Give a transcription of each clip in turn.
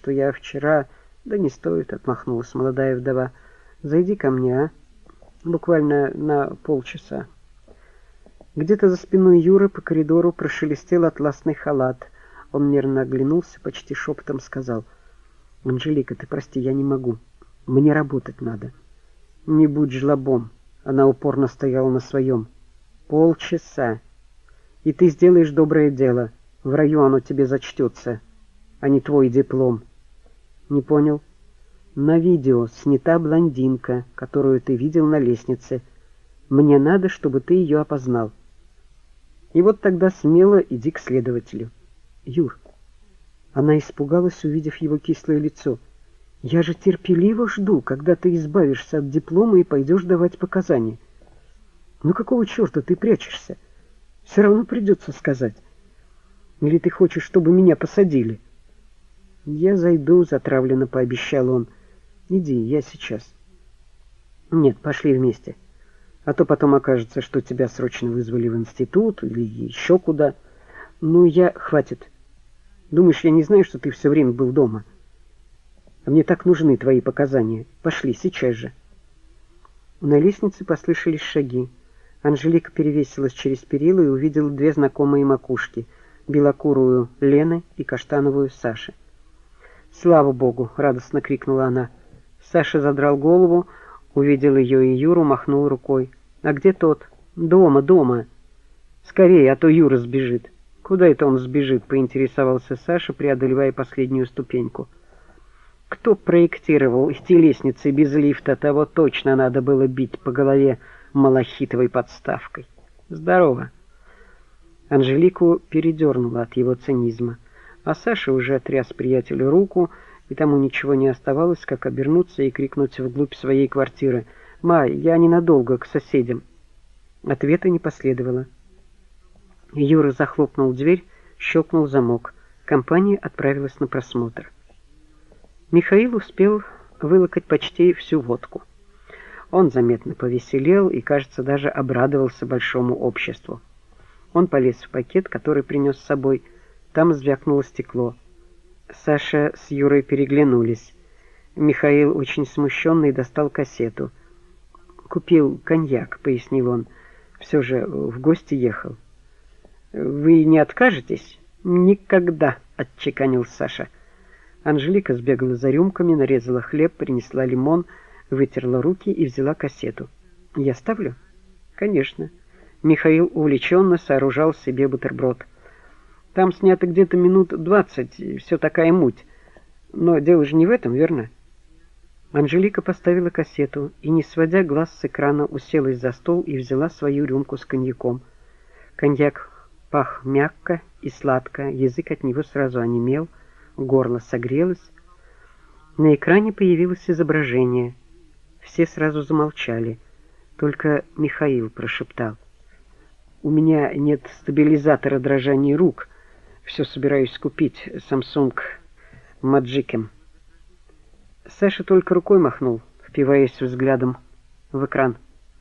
что я вчера...» «Да не стоит», — отмахнулась молодая вдова. «Зайди ко мне, а? Буквально на полчаса». Где-то за спиной Юры по коридору прошелестел атласный халат. Он нервно оглянулся, почти шепотом сказал: «Анжелика, ты прости, я не могу. Мне работать надо». «Не будь жлобом», — она упорно стояла на своем. «Полчаса. И ты сделаешь доброе дело. В раю оно тебе зачтется, а не твой диплом». «Не понял?» «На видео снята блондинка, которую ты видел на лестнице. Мне надо, чтобы ты ее опознал. И вот тогда смело иди к следователю». «Юр...» Она испугалась, увидев его кислое лицо. «Я же терпеливо жду, когда ты избавишься от диплома и пойдешь давать показания. Ну какого черта ты прячешься? Все равно придется сказать. Или ты хочешь, чтобы меня посадили?» «Я зайду», — затравленно пообещал он. «Иди, я сейчас». «Нет, пошли вместе. А то потом окажется, что тебя срочно вызвали в институт или еще куда. Ну, Хватит. Думаешь, я не знаю, что ты все время был дома? А мне так нужны твои показания. Пошли, сейчас же». На лестнице послышались шаги. Анжелика перевесилась через перила и увидела две знакомые макушки — белокурую Лены и каштановую Саши. «Слава Богу!» — радостно крикнула она. Саша задрал голову, увидел ее и Юру, махнул рукой. «А где тот?» «Дома, дома!» «Скорее, а то Юра сбежит». «Куда это он сбежит?» — поинтересовался Саша, преодолевая последнюю ступеньку. «Кто проектировал эти лестницы без лифта, того точно надо было бить по голове малахитовой подставкой». «Здорово!» Анжелику передернуло от его цинизма, а Саша уже тряс приятелю руку, и тому ничего не оставалось, как обернуться и крикнуть вглубь своей квартиры: «Май, я ненадолго, к соседям». Ответа не последовало. Юра захлопнул дверь, щелкнул замок. Компания отправилась на просмотр. Михаил успел вылокать почти всю водку. Он заметно повеселел и, кажется, даже обрадовался большому обществу. Он полез в пакет, который принес с собой. Там звякнуло стекло. Саша с Юрой переглянулись. Михаил, очень смущенный, достал кассету. «Купил коньяк», — пояснил он. «Все же в гости ехал». «Вы не откажетесь?» «Никогда», — отчеканил Саша. Анжелика сбегала за рюмками, нарезала хлеб, принесла лимон, вытерла руки и взяла кассету. «Я ставлю?» «Конечно». Михаил увлеченно сооружал себе бутерброд. «Там снято где-то минут 20, все такая муть. Но дело же не в этом, верно?» Анжелика поставила кассету и, не сводя глаз с экрана, уселась за стол и взяла свою рюмку с коньяком. Коньяк пах мягко и сладко, язык от него сразу онемел, горло согрелось. На экране появилось изображение. Все сразу замолчали. Только Михаил прошептал: «У меня нет стабилизатора дрожания рук. Все собираюсь купить. Samsung Magicem». Саша только рукой махнул, впиваясь взглядом в экран.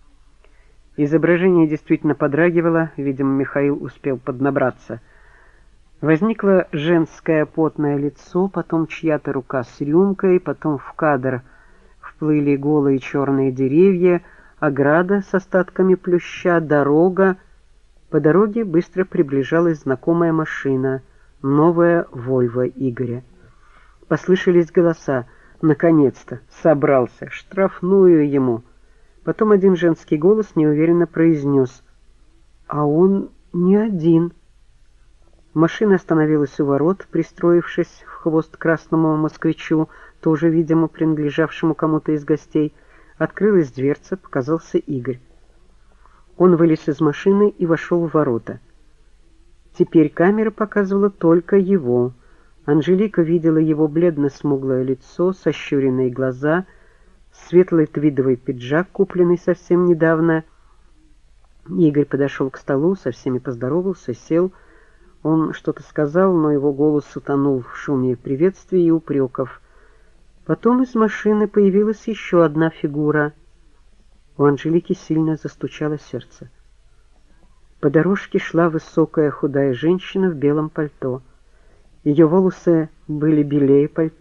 Изображение действительно подрагивало, видимо, Михаил успел поднабраться. Возникло женское потное лицо, потом чья-то рука с рюмкой, потом в кадр вплыли голые черные деревья, ограда с остатками плюща, дорога. По дороге быстро приближалась знакомая машина, новая «Вольво» Игоря. Послышались голоса. Наконец-то собрался, штрафную ему. Потом один женский голос неуверенно произнес: «А он не один». Машина остановилась у ворот, пристроившись в хвост красному москвичу, тоже, видимо, принадлежавшему кому-то из гостей. Открылась дверца, показался Игорь. Он вылез из машины и вошел в ворота. Теперь камера показывала только его. Анжелика видела его бледно-смуглое лицо, сощуренные глаза, светлый твидовый пиджак, купленный совсем недавно. Игорь подошел к столу, со всеми поздоровался, сел. Он что-то сказал, но его голос утонул в шуме приветствий и упреков. Потом из машины появилась еще одна фигура. У Анжелики сильно застучало сердце. По дорожке шла высокая худая женщина в белом пальто. Ее волосы были белее пальто.